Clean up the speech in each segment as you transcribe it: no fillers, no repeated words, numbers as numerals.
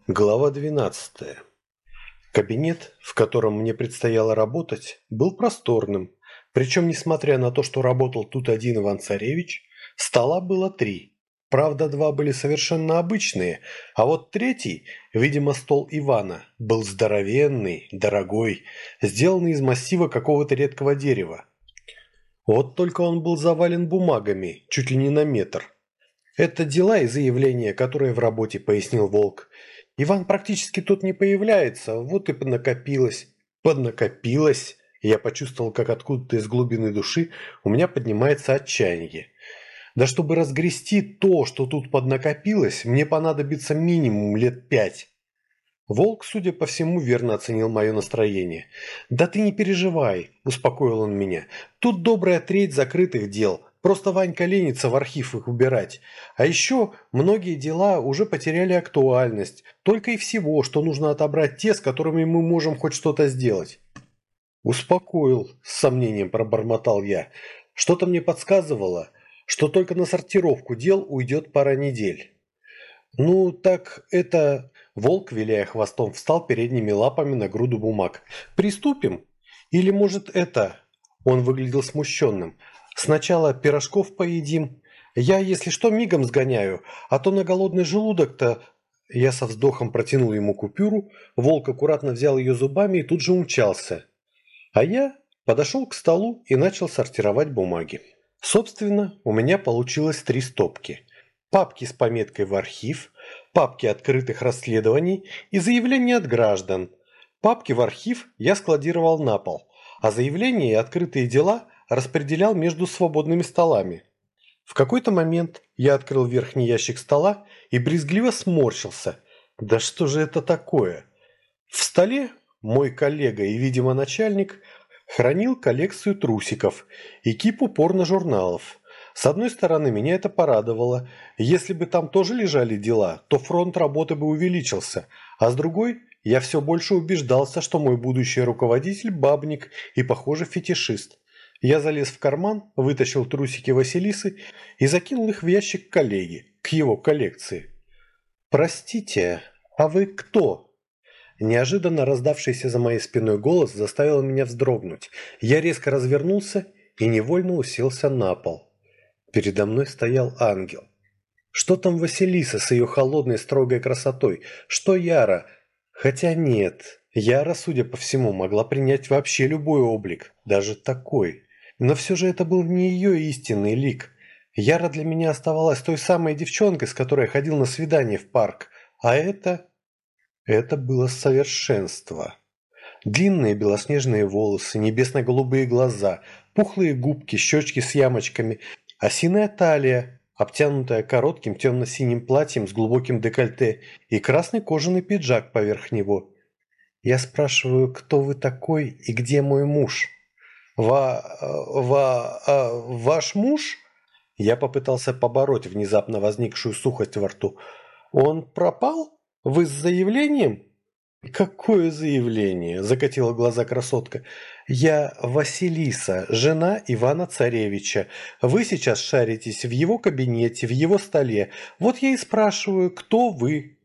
Глава 12. Кабинет, в котором мне предстояло работать, был просторным. Причем, несмотря на то, что работал тут один Иван-Царевич, стола было три. Правда, два были совершенно обычные, а вот третий, видимо, стол Ивана, был здоровенный, дорогой, сделанный из массива какого-то редкого дерева. Вот только он был завален бумагами, чуть ли не на метр. «Это дела и заявления, которые в работе», — пояснил Волк. «Иван практически тут не появляется, вот и поднакопилось». «Поднакопилось?» Я почувствовал, как откуда-то из глубины души у меня поднимается отчаяние. Да чтобы разгрести то, что тут поднакопилось, мне понадобится минимум лет 5. Волк, судя по всему, верно оценил мое настроение. «Да ты не переживай», – успокоил он меня. «Тут добрая треть закрытых дел. Просто Ванька ленится в архив их убирать. А еще многие дела уже потеряли актуальность. Только и всего, что нужно отобрать те, с которыми мы можем хоть что-то сделать». «Успокоил», – с сомнением пробормотал я. «Что-то мне подсказывало, что только на сортировку дел уйдет пара недель». «Ну, так это...» Волк, виляя хвостом, встал передними лапами на груду бумаг. «Приступим? Или, может, это...» Он выглядел смущенным. «Сначала пирожков поедим. Я, если что, мигом сгоняю, а то на голодный желудок-то...» Я со вздохом протянул ему купюру, волк аккуратно взял ее зубами и тут же умчался. А я подошел к столу и начал сортировать бумаги. Собственно, у меня получилось 3 стопки. Папки с пометкой «В архив», папки открытых расследований и заявления от граждан. Папки в архив я складировал на пол, а заявления и открытые дела распределял между свободными столами. В какой-то момент я открыл верхний ящик стола и брезгливо сморщился. Да что же это такое? В столе мой коллега и, видимо, начальник хранил коллекцию трусиков и кипу порно-журналов. С одной стороны, меня это порадовало. Если бы там тоже лежали дела, то фронт работы бы увеличился. А с другой, я все больше убеждался, что мой будущий руководитель – бабник и, похоже, фетишист. Я залез в карман, вытащил трусики Василисы и закинул их в ящик коллеги, к его коллекции. «Простите, а вы кто?» Неожиданно раздавшийся за моей спиной голос заставил меня вздрогнуть. Я резко развернулся и невольно уселся на пол. Передо мной стоял ангел. Что там Василиса с ее холодной строгой красотой? Что Яра? Хотя нет, Яра, судя по всему, могла принять вообще любой облик, даже такой. Но все же это был не ее истинный лик. Яра для меня оставалась той самой девчонкой, с которой я ходил на свидание в парк. А это... Это было совершенство. Длинные белоснежные волосы, небесно-голубые глаза, пухлые губки, щечки с ямочками, осиная талия, обтянутая коротким темно-синим платьем с глубоким декольте и красный кожаный пиджак поверх него. Я спрашиваю, кто вы такой и где мой муж? Ваш муж? Я попытался побороть внезапно возникшую сухость во рту. Он пропал? Вы с заявлением? «Какое заявление?» – закатила глаза красотка. «Я Василиса, жена Ивана Царевича. Вы сейчас шаритесь в его кабинете, в его столе. Вот я и спрашиваю, кто вы?»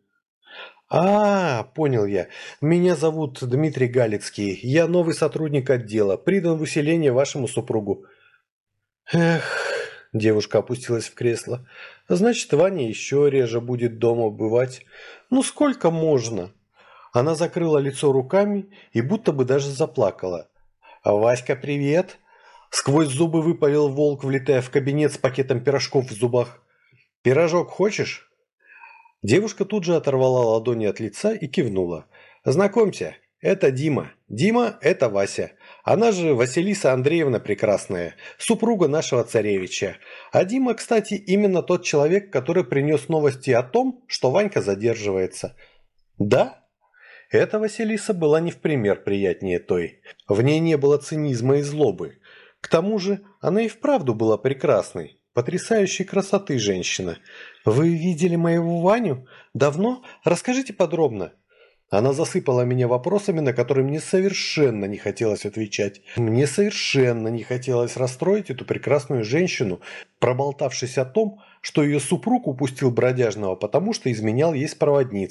Понял я. Меня зовут Дмитрий Галицкий. Я новый сотрудник отдела, придан в усиление вашему супругу». «Эх...» – девушка опустилась в кресло. «Значит, Ваня еще реже будет дома бывать. Ну сколько можно?» Она закрыла лицо руками и будто бы даже заплакала. «Васька, привет!» Сквозь зубы выпалил волк, влетая в кабинет с пакетом пирожков в зубах. «Пирожок хочешь?» Девушка тут же оторвала ладони от лица и кивнула. «Знакомься, это Дима. Дима – это Вася. Она же Василиса Андреевна Прекрасная, супруга нашего царевича. А Дима, кстати, именно тот человек, который принес новости о том, что Ванька задерживается». «Да?» Эта Василиса была не в пример приятнее той. В ней не было цинизма и злобы. К тому же она и вправду была прекрасной, потрясающей красоты женщина. «Вы видели моего Ваню? Давно? Расскажите подробно». Она засыпала меня вопросами, на которые мне совершенно не хотелось отвечать. Мне совершенно не хотелось расстроить эту прекрасную женщину, проболтавшись о том, что ее супруг упустил бродяжного, потому что изменял ей с проводницей.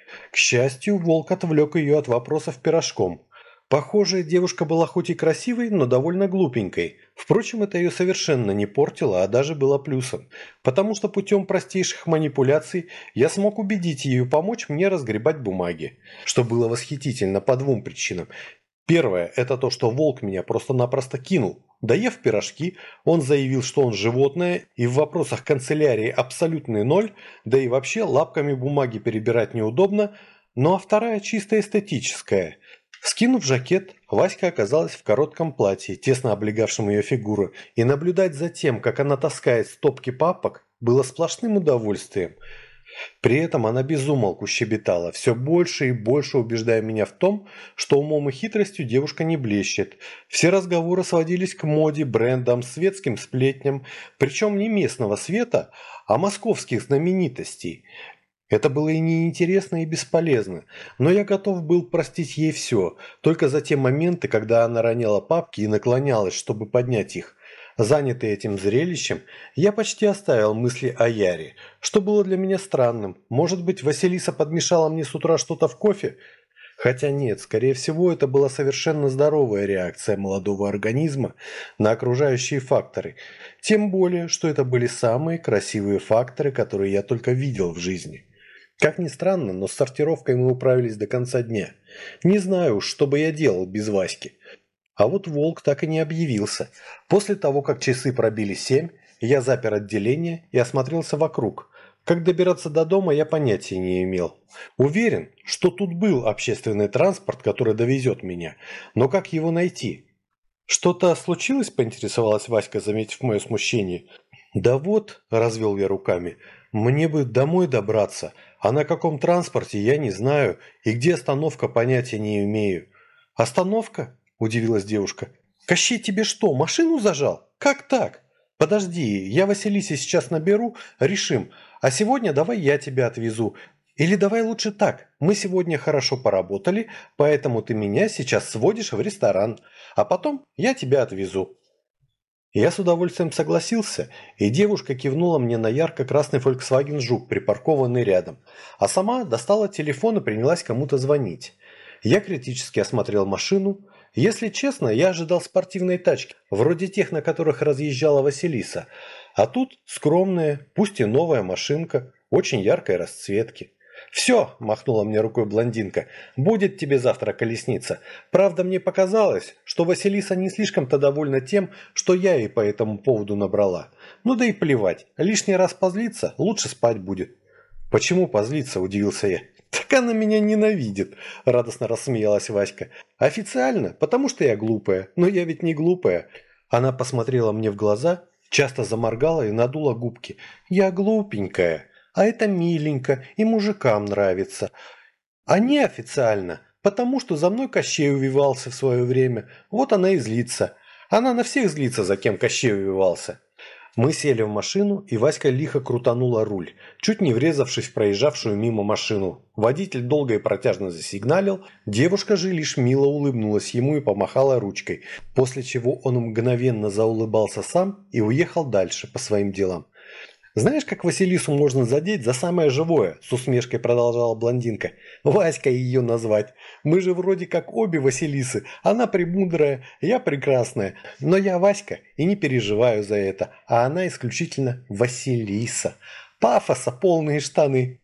К счастью, волк отвлек ее от вопросов пирожком. Похоже, девушка была хоть и красивой, но довольно глупенькой. Впрочем, это ее совершенно не портило, а даже было плюсом. Потому что путем простейших манипуляций я смог убедить ее помочь мне разгребать бумаги. Что было восхитительно по двум причинам. Первое – это то, что волк меня просто-напросто кинул. Доев пирожки, он заявил, что он животное и в вопросах канцелярии абсолютный ноль, да и вообще лапками бумаги перебирать неудобно. Ну а вторая чисто эстетическая. Скинув жакет, Васька оказалась в коротком платье, тесно облегавшем ее фигуру, и наблюдать за тем, как она таскает стопки папок, было сплошным удовольствием. При этом она без умолку щебетала, все больше и больше убеждая меня в том, что умом и хитростью девушка не блещет. Все разговоры сводились к моде, брендам, светским сплетням, причем не местного света, а московских знаменитостей. Это было и неинтересно, и бесполезно, но я готов был простить ей все, только за те моменты, когда она роняла папки и наклонялась, чтобы поднять их. Занятый этим зрелищем, я почти оставил мысли о Яре, что было для меня странным. Может быть, Василиса подмешала мне с утра что-то в кофе? Хотя нет, скорее всего, это была совершенно здоровая реакция молодого организма на окружающие факторы. Тем более, что это были самые красивые факторы, которые я только видел в жизни. Как ни странно, но с сортировкой мы управились до конца дня. Не знаю уж, что бы я делал без Васьки. А вот волк так и не объявился. После того, как часы пробили 7, я запер отделение и осмотрелся вокруг. Как добираться до дома, я понятия не имел. Уверен, что тут был общественный транспорт, который довезет меня. Но как его найти? «Что-то случилось?» – поинтересовалась Васька, заметив мое смущение. «Да вот», – развел я руками, – «мне бы домой добраться, а на каком транспорте я не знаю, и где остановка понятия не имею». «Остановка?» – удивилась девушка. «Кощей тебе что, машину зажал? Как так? Подожди, я Василисе сейчас наберу, решим, а сегодня давай я тебя отвезу. Или давай лучше так, мы сегодня хорошо поработали, поэтому ты меня сейчас сводишь в ресторан, а потом я тебя отвезу». Я с удовольствием согласился, и девушка кивнула мне на ярко-красный Volkswagen Жук, припаркованный рядом, а сама достала телефон и принялась кому-то звонить. Я критически осмотрел машину. Если честно, я ожидал спортивной тачки, вроде тех, на которых разъезжала Василиса, а тут скромная, пусть и новая машинка, очень яркой расцветки. «Все», – махнула мне рукой блондинка, – «будет тебе завтра колесница. Правда, мне показалось, что Василиса не слишком-то довольна тем, что я ей по этому поводу набрала. Ну да и плевать, лишний раз позлиться, лучше спать будет». «Почему позлиться?» – удивился я. «Так она меня ненавидит», – радостно рассмеялась Васька. «Официально, потому что я глупая, но я ведь не глупая». Она посмотрела мне в глаза, часто заморгала и надула губки. «Я глупенькая. А это миленько, и мужикам нравится. А неофициально, потому что за мной Кощей увивался в свое время. Вот она и злится. Она на всех злится, за кем Кощей увивался». Мы сели в машину, и Васька лихо крутанула руль, чуть не врезавшись в проезжавшую мимо машину. Водитель долго и протяжно засигналил, девушка же лишь мило улыбнулась ему и помахала ручкой, после чего он мгновенно заулыбался сам и уехал дальше по своим делам. «Знаешь, как Василису можно задеть за самое живое?» – с усмешкой продолжала блондинка. «Васька ее назвать. Мы же вроде как обе Василисы. Она премудрая, я прекрасная. Но я Васька и не переживаю за это. А она исключительно Василиса. Пафоса, полные штаны.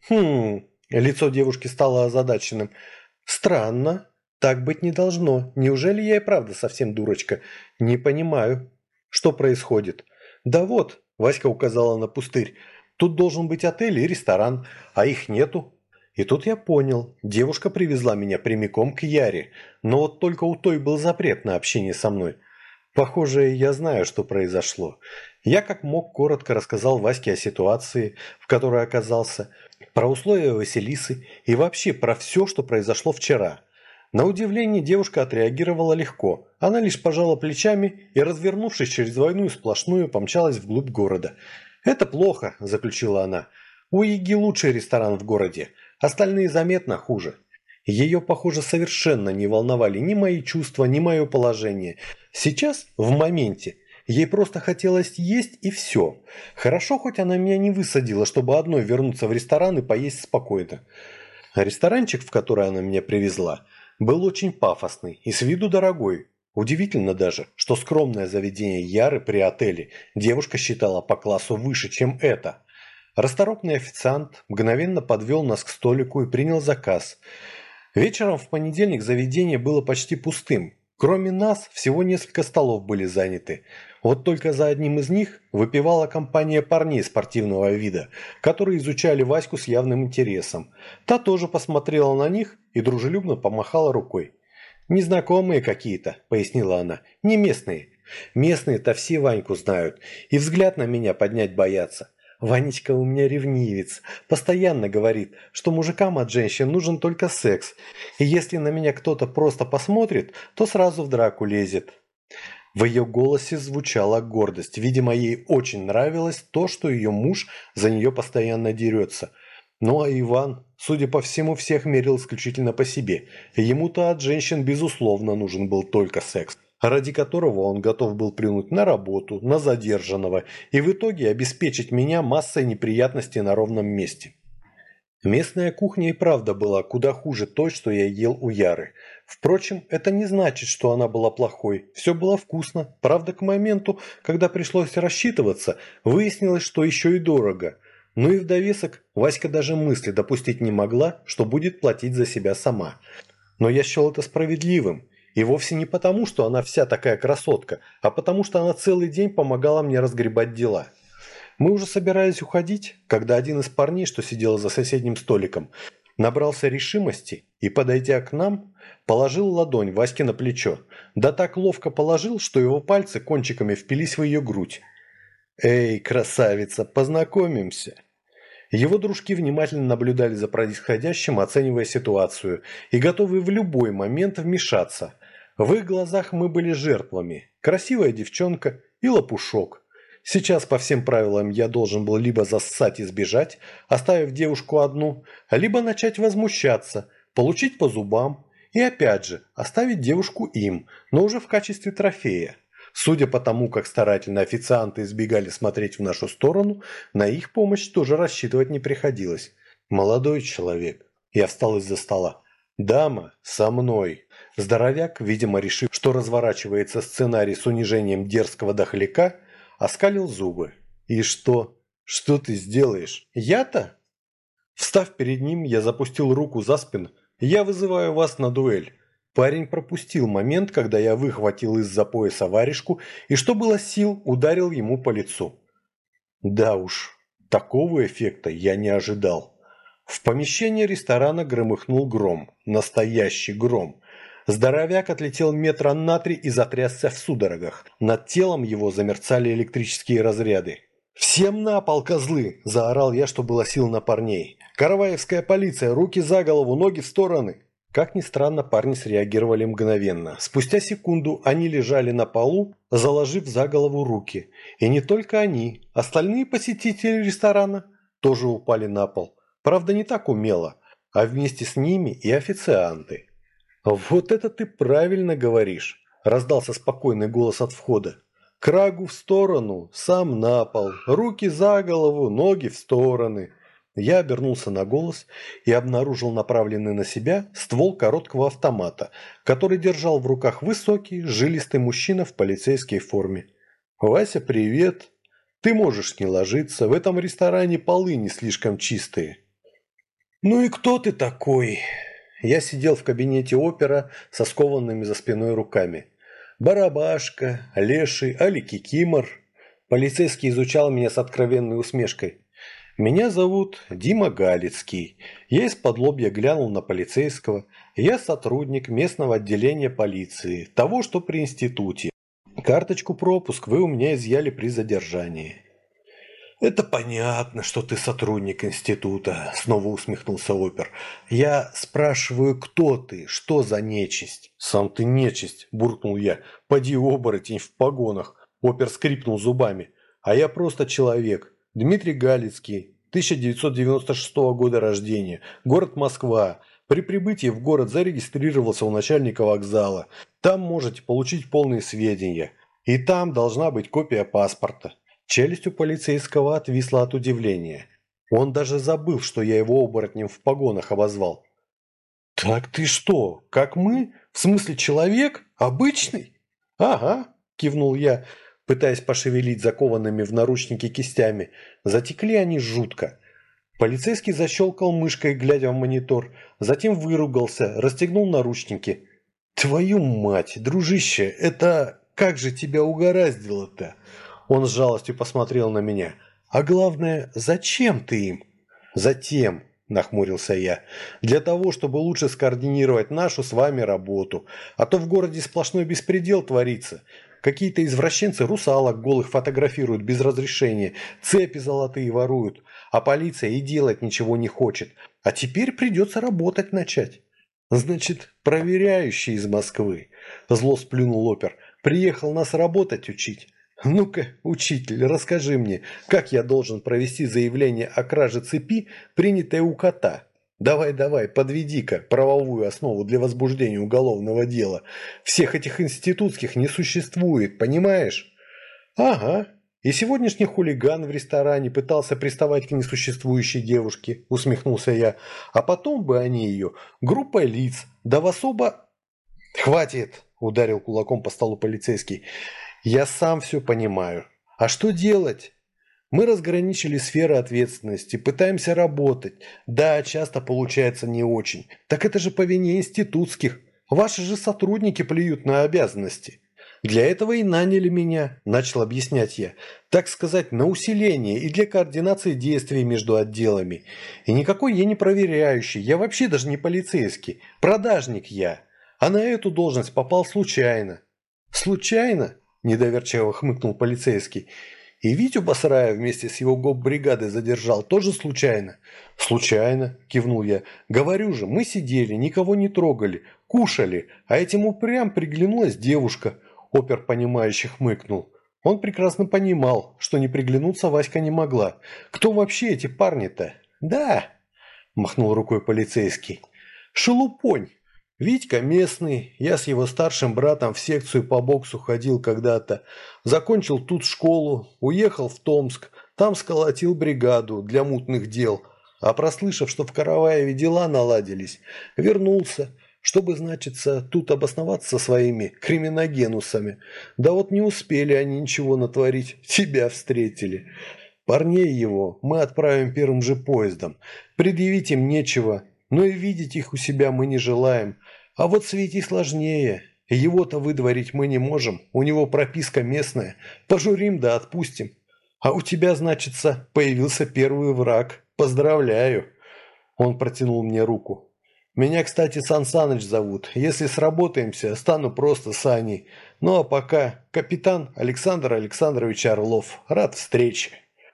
Лицо девушки стало озадаченным. «Странно. Так быть не должно. Неужели я и правда совсем дурочка? Не понимаю. Что происходит?» «Да вот», – Васька указала на пустырь, – «тут должен быть отель и ресторан, а их нету». И тут я понял, девушка привезла меня прямиком к Яре, но вот только у той был запрет на общение со мной. Похоже, я знаю, что произошло. Я как мог коротко рассказал Ваське о ситуации, в которой оказался, про условия Василисы и вообще про все, что произошло вчера. На удивление девушка отреагировала легко. Она лишь пожала плечами и, развернувшись через двойную сплошную, помчалась вглубь города. «Это плохо», – заключила она. «У Яги лучший ресторан в городе, остальные заметно хуже». Ее, похоже, совершенно не волновали ни мои чувства, ни мое положение. Сейчас, в моменте, ей просто хотелось есть и все. Хорошо, хоть она меня не высадила, чтобы одной вернуться в ресторан и поесть спокойно. Ресторанчик, в который она меня привезла, был очень пафосный и с виду дорогой. Удивительно даже, что скромное заведение Яры при отеле девушка считала по классу выше, чем это. Расторопный официант мгновенно подвел нас к столику и принял заказ. Вечером в понедельник заведение было почти пустым. Кроме нас, всего несколько столов были заняты. Вот только за одним из них выпивала компания парней спортивного вида, которые изучали Ваську с явным интересом. Та тоже посмотрела на них и дружелюбно помахала рукой. «Незнакомые какие-то», — пояснила она, — «не местные. Местные-то все Ваньку знают и взгляд на меня поднять боятся. Ванечка у меня ревнивец, постоянно говорит, что мужикам от женщин нужен только секс, и если на меня кто-то просто посмотрит, то сразу в драку лезет». В ее голосе звучала гордость. Видимо, ей очень нравилось то, что ее муж за нее постоянно дерется. Ну а Иван, судя по всему, всех мерил исключительно по себе. Ему-то от женщин, безусловно, нужен был только секс, ради которого он готов был плюнуть на работу, на задержанного и в итоге обеспечить меня массой неприятностей на ровном месте. Местная кухня и правда была куда хуже той, что я ел у Яры. Впрочем, это не значит, что она была плохой. Все было вкусно. Правда, к моменту, когда пришлось рассчитываться, выяснилось, что еще и дорого. Ну и в довесок Васька даже мысли допустить не могла, что будет платить за себя сама. Но я счел это справедливым. И вовсе не потому, что она вся такая красотка, а потому, что она целый день помогала мне разгребать дела. Мы уже собирались уходить, когда один из парней, что сидел за соседним столиком, набрался решимости и, подойдя к нам, положил ладонь Ваське на плечо. Да так ловко положил, что его пальцы кончиками впились в ее грудь. «Эй, красавица, познакомимся!» Его дружки внимательно наблюдали за происходящим, оценивая ситуацию, и готовы в любой момент вмешаться. В их глазах мы были жертвами. Красивая девчонка и лопушок. Сейчас по всем правилам я должен был либо зассать и сбежать, оставив девушку одну, либо начать возмущаться, получить по зубам и опять же оставить девушку им, но уже в качестве трофея. Судя по тому, как старательно официанты избегали смотреть в нашу сторону, на их помощь тоже рассчитывать не приходилось. «Молодой человек». Я встал из-за стола. «Дама, со мной». Здоровяк, видимо решив, что разворачивается сценарий с унижением дерзкого дохляка, оскалил зубы. «И что? Что ты сделаешь? Я-то?» Встав перед ним, я запустил руку за спину. «Я вызываю вас на дуэль». Парень пропустил момент, когда я выхватил из-за пояса варежку и, что было сил, ударил ему по лицу. Да уж, такого эффекта я не ожидал. В помещении ресторана громыхнул гром. Настоящий гром. Здоровяк отлетел метра на 3 и затрясся в судорогах. Над телом его замерцали электрические разряды. «Всем на пол, козлы!» – заорал я, что было сил на парней. «Караваевская полиция! Руки за голову, ноги в стороны!» Как ни странно, парни среагировали мгновенно. Спустя секунду они лежали на полу, заложив за голову руки. И не только они, остальные посетители ресторана тоже упали на пол. Правда, не так умело, а вместе с ними и официанты. «Вот это ты правильно говоришь», – раздался спокойный голос от входа. «Крагу в сторону, сам на пол, руки за голову, ноги в стороны». Я обернулся на голос и обнаружил направленный на себя ствол короткого автомата, который держал в руках высокий, жилистый мужчина в полицейской форме. «Вася, привет! Ты можешь не ложиться, в этом ресторане полы не слишком чистые». «Ну и кто ты такой?» Я сидел в кабинете опера со скованными за спиной руками. «Барабашка, леший, али кикимор». Полицейский изучал меня с откровенной усмешкой. «Меня зовут Дима Галицкий. Я из-под лобья глянул на полицейского. Я сотрудник местного отделения полиции, того, что при институте. Карточку пропуск вы у меня изъяли при задержании». «Это понятно, что ты сотрудник института», – снова усмехнулся опер. «Я спрашиваю, кто ты, что за нечисть?» «Сам ты нечисть», – буркнул я. «Поди оборотень в погонах». Опер скрипнул зубами. «А я просто человек. Дмитрий Галицкий, 1996 года рождения, город Москва. При прибытии в город зарегистрировался у начальника вокзала. Там можете получить полные сведения. И там должна быть копия паспорта». Челюсть у полицейского отвисла от удивления. Он даже забыл, что я его оборотнем в погонах обозвал. «Так ты что, как мы? В смысле человек? Обычный?» «Ага», – кивнул я, пытаясь пошевелить закованными в наручники кистями. Затекли они жутко. Полицейский защелкал мышкой, глядя в монитор, затем выругался, расстегнул наручники. «Твою мать, дружище, это как же тебя угораздило-то?» Он с жалостью посмотрел на меня. «А главное, зачем ты им?» «Затем», – нахмурился я, – «для того, чтобы лучше скоординировать нашу с вами работу. А то в городе сплошной беспредел творится. Какие-то извращенцы русалок голых фотографируют без разрешения, цепи золотые воруют, а полиция и делать ничего не хочет. А теперь придется работать начать». «Значит, проверяющий из Москвы», – зло сплюнул опер, – «приехал нас работать учить». «Ну-ка, учитель, расскажи мне, как я должен провести заявление о краже цепи, принятое у кота? Давай, подведи-ка правовую основу для возбуждения уголовного дела. Всех этих институтских не существует, понимаешь?» «Ага. И сегодняшний хулиган в ресторане пытался приставать к несуществующей девушке», усмехнулся я. «А потом бы они ее группой лиц, да в особо...» «Хватит!» – ударил кулаком по столу полицейский. «Я сам все понимаю. А что делать? Мы разграничили сферы ответственности, пытаемся работать. Да, часто получается не очень. Так это же по вине институтских. Ваши же сотрудники плюют на обязанности. Для этого и наняли меня», – начал объяснять я. «Так сказать, на усиление и для координации действий между отделами. И никакой я не проверяющий, я вообще даже не полицейский. Продажник я. А на эту должность попал случайно». «Случайно?» – недоверчиво хмыкнул полицейский. «И Витю Басраева вместе с его гоп-бригадой задержал тоже случайно?» «Случайно», – кивнул я. «Говорю же, мы сидели, никого не трогали, кушали, а этим упрям приглянулась девушка». Опер, понимающе хмыкнул. Он прекрасно понимал, что не приглянуться Васька не могла. «Кто вообще эти парни-то?» «Да», – махнул рукой полицейский. «Шелупонь. Витька местный, я с его старшим братом в секцию по боксу ходил когда-то. Закончил тут школу, уехал в Томск, там сколотил бригаду для мутных дел. А прослышав, что в Караваеве дела наладились, вернулся, чтобы, значится, тут обосноваться со своими криминогенусами. Да вот не успели они ничего натворить, тебя встретили. Парней его мы отправим первым же поездом. Предъявить им нечего, но и видеть их у себя мы не желаем. А вот с Витей сложнее. Его-то выдворить мы не можем, у него прописка местная. Пожурим да отпустим. А у тебя, значится, появился первый враг. Поздравляю». Он протянул мне руку. «Меня, кстати, Сан Саныч зовут. Если сработаемся, стану просто Саней. Ну а пока капитан Александр Александрович Орлов. Рад встрече».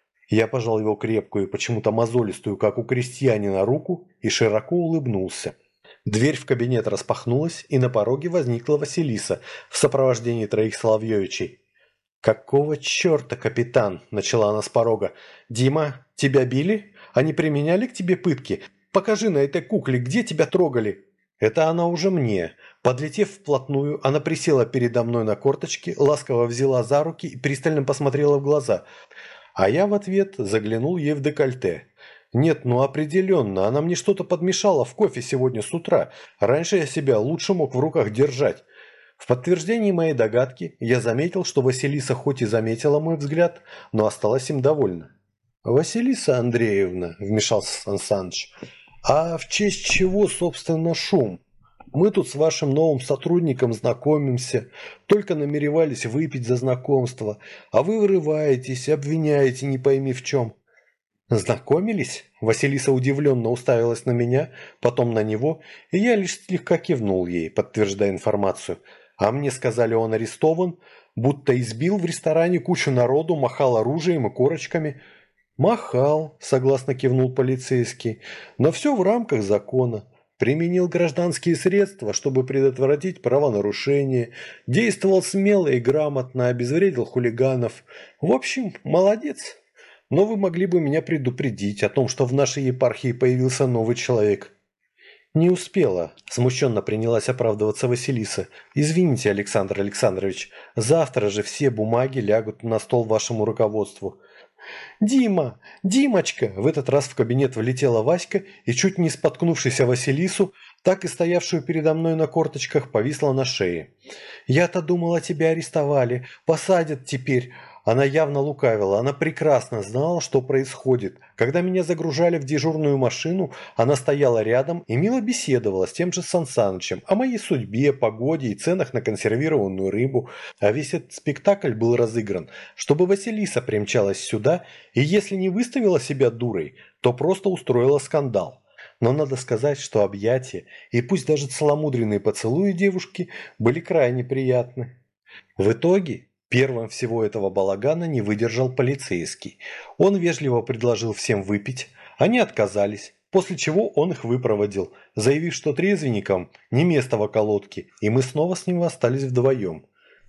Я пожал его крепкую, почему-то мозолистую, как у крестьянина, руку и широко улыбнулся. Дверь в кабинет распахнулась, и на пороге возникла Василиса в сопровождении троих Соловьевичей. «Какого черта, капитан?» – начала она с порога. «Дима, тебя били? Они применяли к тебе пытки? Покажи на этой кукле, где тебя трогали?» Это она уже мне. Подлетев вплотную, она присела передо мной на корточки, ласково взяла за руки и пристально посмотрела в глаза. А я в ответ заглянул ей в декольте. «Нет, ну определенно, она мне что-то подмешала в кофе сегодня с утра. Раньше я себя лучше мог в руках держать». В подтверждении моей догадки я заметил, что Василиса хоть и заметила мой взгляд, но осталась им довольна. «Василиса Андреевна», – вмешался Сан Саныч, – «а в честь чего, собственно, шум? Мы тут с вашим новым сотрудником знакомимся, только намеревались выпить за знакомство, а вы вырываетесь, обвиняете не пойми в чем». «Знакомились?» Василиса удивленно уставилась на меня, потом на него, и я лишь слегка кивнул ей, подтверждая информацию. А мне сказали, он арестован, будто избил в ресторане кучу народу, махал оружием и корочками. «Махал», согласно кивнул полицейский, «но все в рамках закона. Применил гражданские средства, чтобы предотвратить правонарушение, действовал смело и грамотно, обезвредил хулиганов. В общем, молодец. Но вы могли бы меня предупредить о том, что в нашей епархии появился новый человек». «Не успела», – смущенно принялась оправдываться Василиса. «Извините, Александр Александрович, завтра же все бумаги лягут на стол вашему руководству». «Дима! Димочка!» В этот раз в кабинет влетела Васька и, чуть не споткнувшись о Василису, так и стоявшую передо мной на корточках, повисла на шее. «Я-то думала, тебя арестовали. Посадят теперь». Она явно лукавила, она прекрасно знала, что происходит. Когда меня загружали в дежурную машину, она стояла рядом и мило беседовала с тем же Сан Санычем о моей судьбе, погоде и ценах на консервированную рыбу. А весь этот спектакль был разыгран, чтобы Василиса примчалась сюда и, если не выставила себя дурой, то просто устроила скандал. Но надо сказать, что объятия и пусть даже целомудренные поцелуи девушки были крайне приятны. В итоге первым всего этого балагана не выдержал полицейский. Он вежливо предложил всем выпить, они отказались, после чего он их выпроводил, заявив, что трезвенникам не место в околотке, и мы снова с ним остались вдвоем.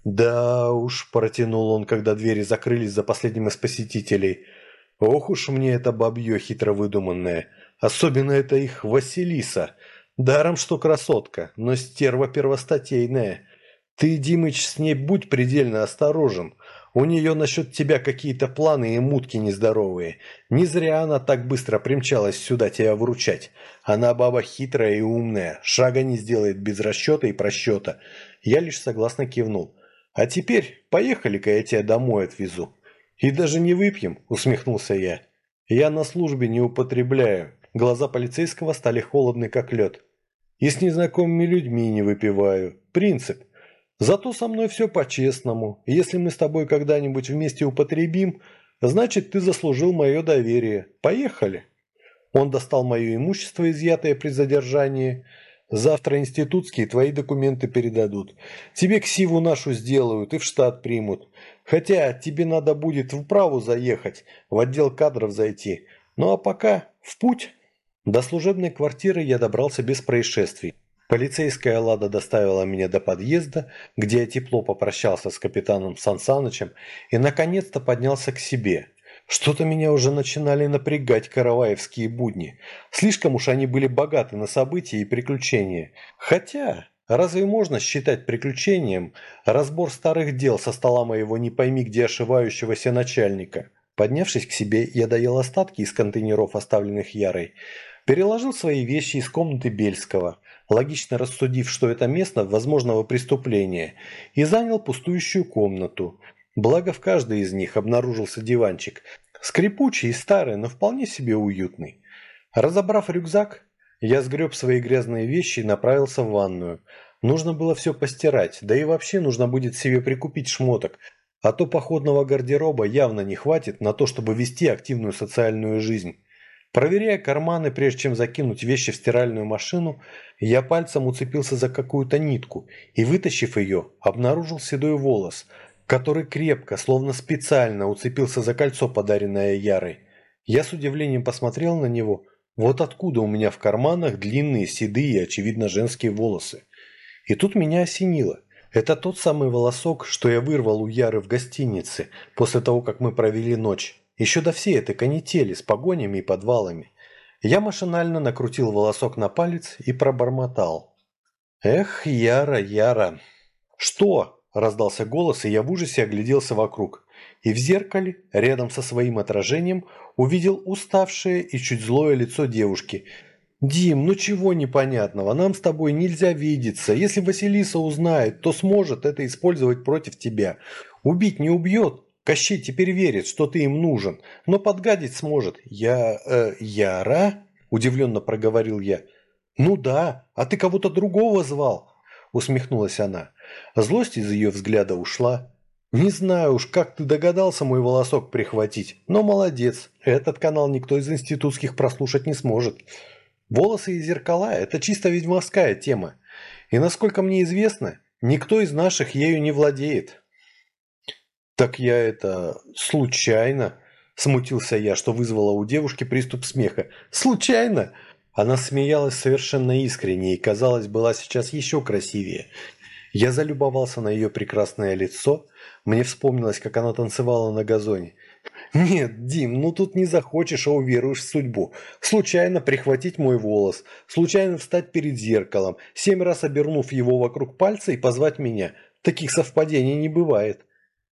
«Да уж», – протянул он, когда двери закрылись за последним из посетителей, – «ох уж мне это бабье хитро выдуманное, особенно это их Василиса, даром что красотка, но стерва первостатейная». Ты, Димыч, с ней будь предельно осторожен. У нее насчет тебя какие-то планы и мутки нездоровые. Не зря она так быстро примчалась сюда тебя выручать. Она баба хитрая и умная, шага не сделает без расчета и просчета. Я лишь согласно кивнул. А теперь поехали-ка я тебя домой отвезу. И даже не выпьем, усмехнулся я. Я на службе не употребляю. Глаза полицейского стали холодны, как лед. И с незнакомыми людьми не выпиваю. Принцип. Зато со мной все по-честному. Если мы с тобой когда-нибудь вместе употребим, значит, ты заслужил мое доверие. Поехали. Он достал мое имущество, изъятое при задержании. Завтра институтские твои документы передадут. Тебе ксиву нашу сделают и в штат примут. Хотя тебе надо будет в управу заехать, в отдел кадров зайти. Ну а пока в путь. До служебной квартиры я добрался без происшествий. Полицейская лада доставила меня до подъезда, где я тепло попрощался с капитаном Сан Санычем и наконец-то поднялся к себе. Что-то меня уже начинали напрягать караваевские будни. Слишком уж они были богаты на события и приключения. Хотя, разве можно считать приключением разбор старых дел со стола моего не пойми где ошивающегося начальника? Поднявшись к себе, я доел остатки из контейнеров, оставленных Ярой, переложил свои вещи из комнаты Бельского, логично рассудив, что это место возможного преступления, и занял пустующую комнату. Благо в каждой из них обнаружился диванчик, скрипучий и старый, но вполне себе уютный. Разобрав рюкзак, я сгреб свои грязные вещи и направился в ванную. Нужно было все постирать, да и вообще нужно будет себе прикупить шмоток, а то походного гардероба явно не хватит на то, чтобы вести активную социальную жизнь. Проверяя карманы, прежде чем закинуть вещи в стиральную машину, я пальцем уцепился за какую-то нитку и, вытащив ее, обнаружил седой волос, который крепко, словно специально уцепился за кольцо, подаренное Ярой. Я с удивлением посмотрел на него. Вот откуда у меня в карманах длинные, седые, очевидно, женские волосы. И тут меня осенило. Это тот самый волосок, что я вырвал у Яры в гостинице, после того, как мы провели ночь. Еще до всей этой канители с погонями и подвалами. Я машинально накрутил волосок на палец и пробормотал. «Эх, Яра, Яра!» «Что?» – раздался голос, и я в ужасе огляделся вокруг. И в зеркале, рядом со своим отражением, увидел уставшее и чуть злое лицо девушки. «Дим, ну чего непонятного? Нам с тобой нельзя видеться. Если Василиса узнает, то сможет это использовать против тебя. Убить не убьет. Кощей теперь верит, что ты им нужен, но подгадить сможет. Яра?» – удивленно проговорил я. «Ну да, а ты кого-то другого звал?» – усмехнулась она. Злость из ее взгляда ушла. «Не знаю уж, как ты догадался мой волосок прихватить, но молодец, этот канал никто из институтских прослушать не сможет. Волосы и зеркала – это чисто ведьмовская тема, и, насколько мне известно, никто из наших ею не владеет». «Так я это... случайно?» – смутился я, что вызвало у девушки приступ смеха. «Случайно?» Она смеялась совершенно искренне и, казалось, была сейчас еще красивее. Я залюбовался на ее прекрасное лицо. Мне вспомнилось, как она танцевала на газоне. «Нет, Дим, ну тут не захочешь, а уверуешь в судьбу. Случайно прихватить мой волос, случайно встать перед зеркалом, 7 раз обернув его вокруг пальца и позвать меня. Таких совпадений не бывает».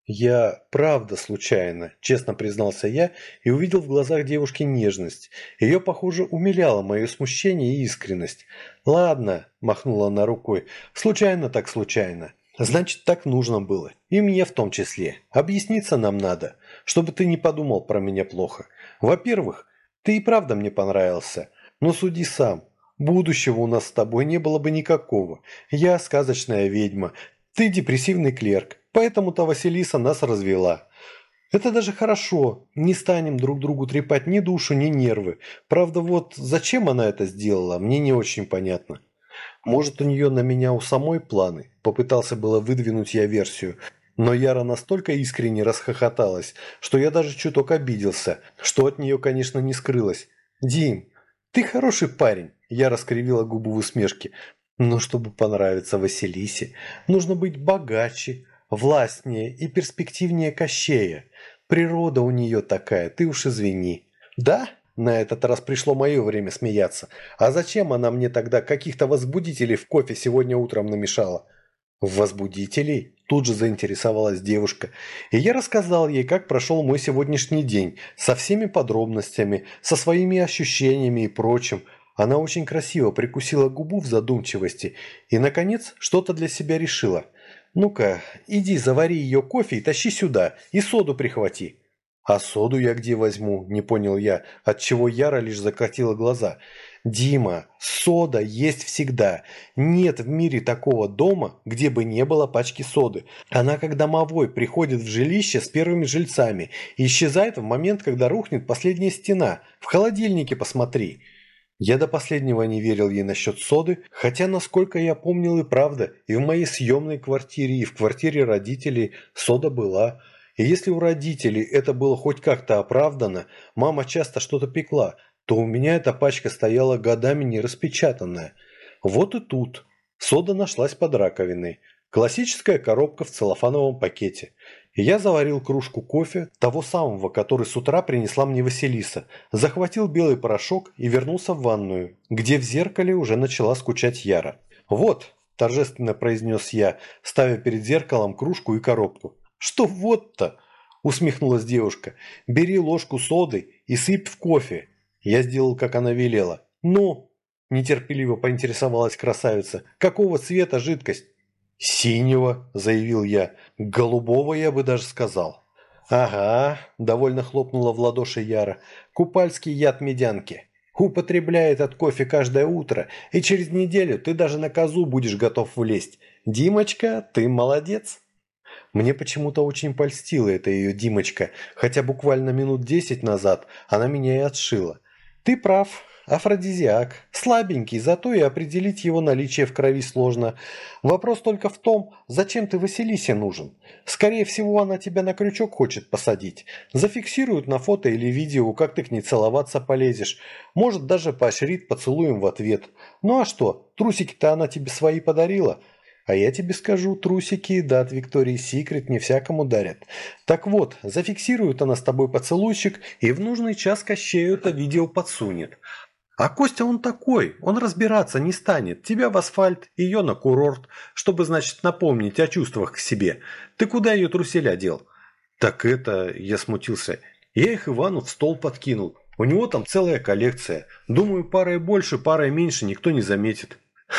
«Я правда случайно», – честно признался я и увидел в глазах девушки нежность. Ее, похоже, умиляло мое смущение и искренность. «Ладно», – махнула она рукой, – «случайно так случайно. Значит, так нужно было. И мне в том числе. Объясниться нам надо, чтобы ты не подумал про меня плохо. Во-первых, ты и правда мне понравился. Но суди сам. Будущего у нас с тобой не было бы никакого. Я сказочная ведьма, ты депрессивный клерк. Поэтому-то Василиса нас развела. Это даже хорошо. Не станем друг другу трепать ни душу, ни нервы. Правда, вот зачем она это сделала, мне не очень понятно. Может, у нее на меня у самой планы? Попытался было выдвинуть я версию. Но Яра настолько искренне расхохоталась, что я даже чуток обиделся, что от нее, конечно, не скрылось. «Дим, ты хороший парень», – я раскривила губы в усмешке. «Но чтобы понравиться Василисе, нужно быть богаче, властнее и перспективнее Кощея. Природа у нее такая, ты уж извини». «Да?» На этот раз пришло мое время смеяться. «А зачем она мне тогда каких-то возбудителей в кофе сегодня утром намешала?» «Возбудителей?» Тут же заинтересовалась девушка. И я рассказал ей, как прошел мой сегодняшний день, со всеми подробностями, со своими ощущениями и прочим. Она очень красиво прикусила губу в задумчивости и, наконец, что-то для себя решила. «Ну-ка, иди завари ее кофе и тащи сюда, и соду прихвати». «А соду я где возьму?» – не понял я, отчего Яра лишь закатила глаза. «Дима, сода есть всегда. Нет в мире такого дома, где бы не было пачки соды. Она как домовой приходит в жилище с первыми жильцами и исчезает в момент, когда рухнет последняя стена. В холодильнике посмотри». Я до последнего не верил ей насчет соды, хотя, насколько я помнил, и правда, и в моей съемной квартире, и в квартире родителей сода была. И если у родителей это было хоть как-то оправдано, мама часто что-то пекла, то у меня эта пачка стояла годами не распечатанная. Вот и тут. Сода нашлась под раковиной. Классическая коробка в целлофановом пакете. И я заварил кружку кофе, того самого, который с утра принесла мне Василиса, захватил белый порошок и вернулся в ванную, где в зеркале уже начала скучать Яра. «Вот», – торжественно произнес я, ставя перед зеркалом кружку и коробку. «Что вот-то?» – усмехнулась девушка. «Бери ложку соды и сыпь в кофе». Я сделал, как она велела. «Ну?» – нетерпеливо поинтересовалась красавица. «Какого цвета жидкость?» «Синего», – заявил я. «Голубого я бы даже сказал». «Ага», – довольно хлопнула в ладоши Яра. «Купальский яд медянки. Употребляй этот кофе каждое утро, и через неделю ты даже на козу будешь готов влезть. Димочка, ты молодец». Мне почему-то очень польстила эта ее Димочка, хотя буквально минут 10 назад она меня и отшила. «Ты прав. Афродизиак. Слабенький, зато и определить его наличие в крови сложно. Вопрос только в том, зачем ты Василисе нужен. Скорее всего, она тебя на крючок хочет посадить. Зафиксирует на фото или видео, как ты к ней целоваться полезешь. Может, даже поощрит поцелуем в ответ. Ну а что, трусики-то она тебе свои подарила». А я тебе скажу, трусики, да, от Victoria's Secret не всякому дарят. Так вот, зафиксирует она с тобой поцелуйчик и в нужный час Кощею это видео подсунет. А Костя он такой, он разбираться не станет. Тебя в асфальт, ее на курорт, чтобы, значит, напомнить о чувствах к себе. Ты куда ее труселя дел? Так это, я смутился. Я их Ивану в стол подкинул. У него там целая коллекция. Думаю, парой больше, парой меньше никто не заметит.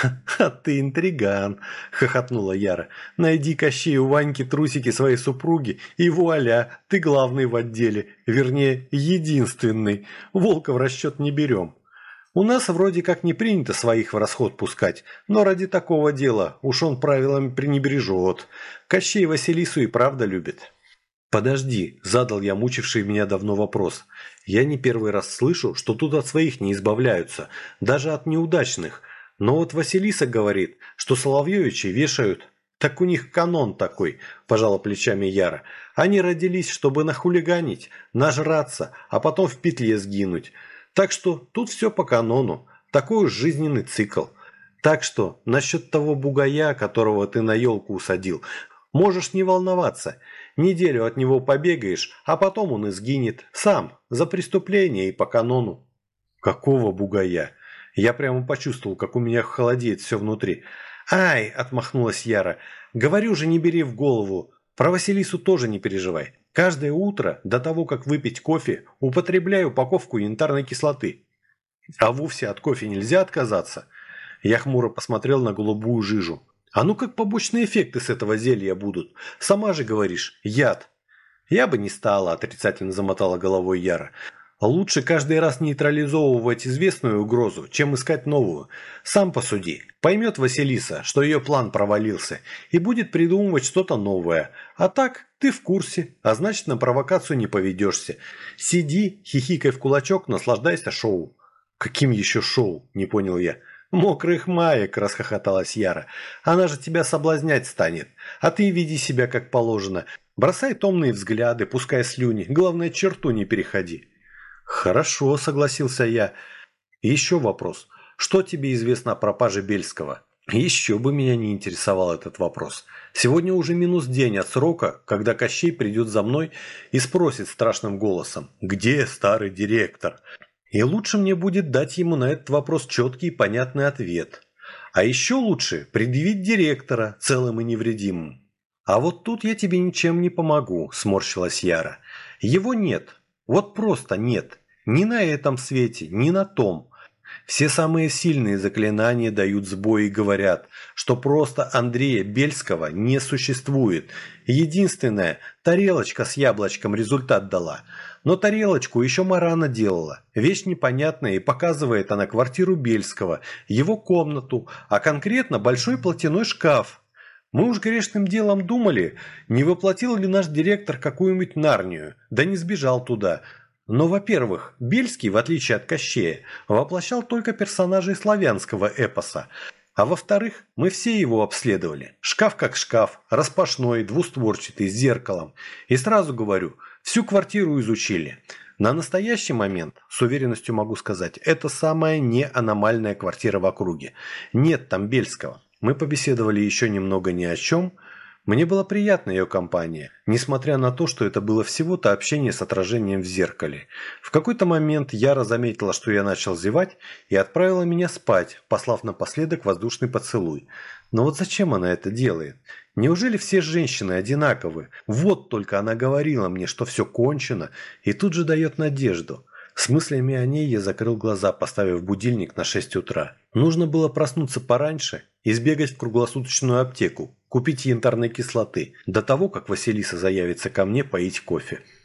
«А ты интриган!» – хохотнула Яра. «Найди Кощей у Ваньки трусики своей супруги, и вуаля, ты главный в отделе, вернее, единственный. Волка в расчет не берем. У нас вроде как не принято своих в расход пускать, но ради такого дела уж он правилами пренебрежет. Кощей Василису и правда любит». «Подожди», – задал я мучивший меня давно вопрос. «Я не первый раз слышу, что тут от своих не избавляются, даже от неудачных». Но вот Василиса говорит, что Соловьевичи вешают. Так у них канон такой, пожала плечами Яра. Они родились, чтобы нахулиганить, нажраться, а потом в петле сгинуть. Так что тут все по канону. Такой уж жизненный цикл. Так что насчет того бугая, которого ты на елку усадил, можешь не волноваться. Неделю от него побегаешь, а потом он и сгинет. Сам, за преступление и по канону. Какого бугая? Я прямо почувствовал, как у меня холодеет все внутри. «Ай!» – отмахнулась Яра. «Говорю же, не бери в голову. Про Василису тоже не переживай. Каждое утро, до того, как выпить кофе, употребляю упаковку янтарной кислоты. А вовсе от кофе нельзя отказаться. Я хмуро посмотрел на голубую жижу. А ну как побочные эффекты с этого зелья будут? Сама же говоришь, яд. Я бы не стала, отрицательно замотала головой Яра. Лучше каждый раз нейтрализовывать известную угрозу, чем искать новую. Сам посуди. Поймет Василиса, что ее план провалился, и будет придумывать что-то новое. А так, ты в курсе, а значит на провокацию не поведешься. Сиди, хихикай в кулачок, наслаждайся шоу. Каким еще шоу? Не понял я. «Мокрых маек!» – расхохоталась Яра. «Она же тебя соблазнять станет. А ты веди себя как положено. Бросай томные взгляды, пускай слюни. Главное, черту не переходи». «Хорошо», – согласился я. «Еще вопрос. Что тебе известно о пропаже Бельского?» Еще бы меня не интересовал этот вопрос. Сегодня уже минус день от срока, когда Кощей придет за мной и спросит страшным голосом: «Где старый директор?» И лучше мне будет дать ему на этот вопрос четкий и понятный ответ. А еще лучше предъявить директора целым и невредимым. «А вот тут я тебе ничем не помогу», – сморщилась Яра. «Его нет. Вот просто нет. Ни на этом свете, ни на том. Все самые сильные заклинания дают сбой и говорят, что просто Андрея Бельского не существует. Единственное, тарелочка с яблочком результат дала. Но тарелочку еще Марана делала. Вещь непонятная, и показывает она квартиру Бельского, его комнату, а конкретно большой платяной шкаф. Мы уж грешным делом думали, не воплотил ли наш директор какую-нибудь Нарнию, да не сбежал туда». Но, во-первых, Бельский, в отличие от Кощея, воплощал только персонажей славянского эпоса. А во-вторых, мы все его обследовали. Шкаф как шкаф, распашной, двустворчатый, с зеркалом. И сразу говорю, всю квартиру изучили. На настоящий момент, с уверенностью могу сказать, это самая неаномальная квартира в округе. Нет там Бельского. Мы побеседовали еще немного ни о чем. Мне была приятна ее компания, несмотря на то, что это было всего-то общение с отражением в зеркале. В какой-то момент Яра заметила, что я начал зевать, и отправила меня спать, послав напоследок воздушный поцелуй. Но вот зачем она это делает? Неужели все женщины одинаковы? Вот только она говорила мне, что все кончено, и тут же дает надежду. С мыслями о ней я закрыл глаза, поставив будильник на 6 утра. Нужно было проснуться пораньше и сбегать в круглосуточную аптеку, купить янтарной кислоты, до того, как Василиса заявится ко мне поить кофе.